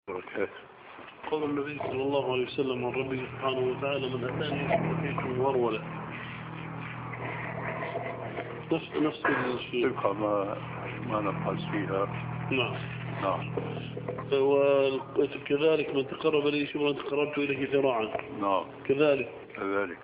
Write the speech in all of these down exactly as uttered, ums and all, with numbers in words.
بركاته. قال النبي صلى الله عليه وسلم عن ربه سبحانه وتعالى: من أتاني بشيء ورولة. نفس نفس الشيء. تبقى ما ما نبحث فيها. نعم. نعم. وكذلك من تقرب إليه شبرا تقربت إليه ذراعا. نعم. كذلك. كذلك.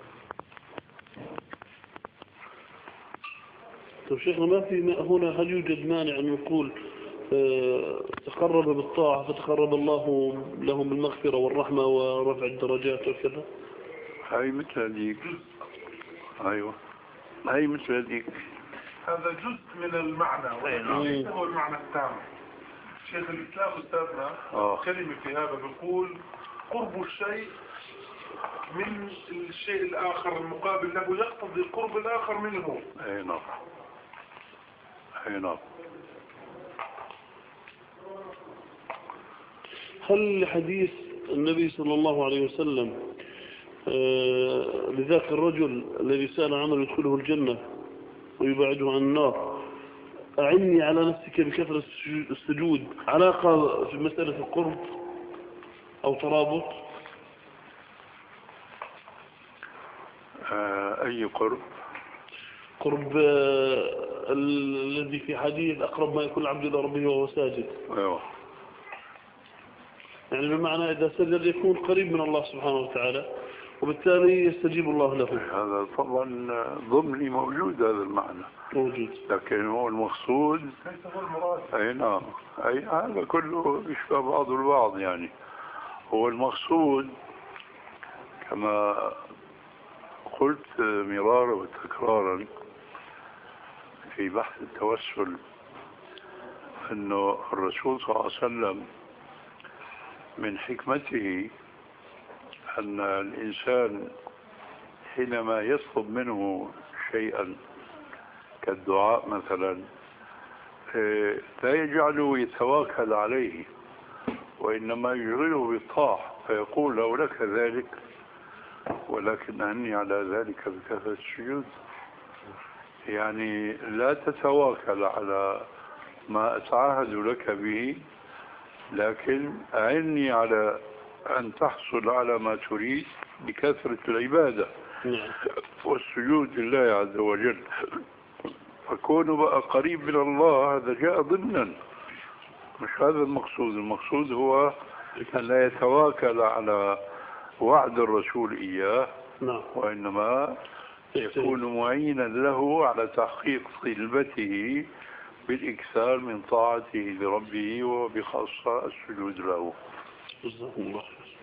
طيب شيخنا، ما في هنا هل يوجد مانع أن نقول اه تقرب بالطاعة فتقرب الله لهم بالمغفرة والرحمة ورفع الدرجات وكذا؟ هاي مثل هذيك. أيوة. هاي مثل هذيك. هذا جزء من المعنى وليس هو المعنى التام. شيخ الإسلام أستاذنا آه. كلمة في هذا بيقول قرب الشيء من الشيء الآخر المقابل له يقتضي قرب الآخر منه. أي نعم. أي نعم. هل حديث النبي صلى الله عليه وسلم آه لذاك الرجل الذي سأل عمل يدخله الجنة ويبعده عن النار: أعني على نفسك بكثرة السجود، علاقة في مسألة القرب أو ترابط؟ آه أي قرب؟ قرب آه الذي في حديث أقرب ما يكون العبد إلى ربه وهو ساجد. أيوة. يعني بمعنى إذا سجد يكون قريب من الله سبحانه وتعالى وبالتالي يستجيب الله له. هذا طبعا ضمني موجود هذا المعنى. موجود. لكن هو المقصود. ليس هو المراد. أي نعم. أي هذا كله يشبه بعض البعض يعني. هو المقصود كما قلت مرارا وتكرارا في بحث التوسل أنه الرسول صلى الله عليه وسلم من حكمته أن الإنسان حينما يطلب منه شيئا كالدعاء مثلا لا يجعله يتواكل عليه، وإنما يشغله بالطاعة فيقول: لو لك ذلك ولكن أعني على ذلك بكثرة السجود. يعني لا تتواكل على ما أتعاهد لك به، لكن أعني على أن تحصل على ما تريد بكثرة العبادة والسجود لله عز وجل. فكونه بقى قريب من الله هذا جاء ضمنا، مش هذا المقصود. المقصود هو أن لا يتواكل على وعد الرسول إياه، وإنما يكون معينا له على تحقيق طلبته بالإكثار من طاعته لربه وبخاصة السجود له. جزاكم الله خير.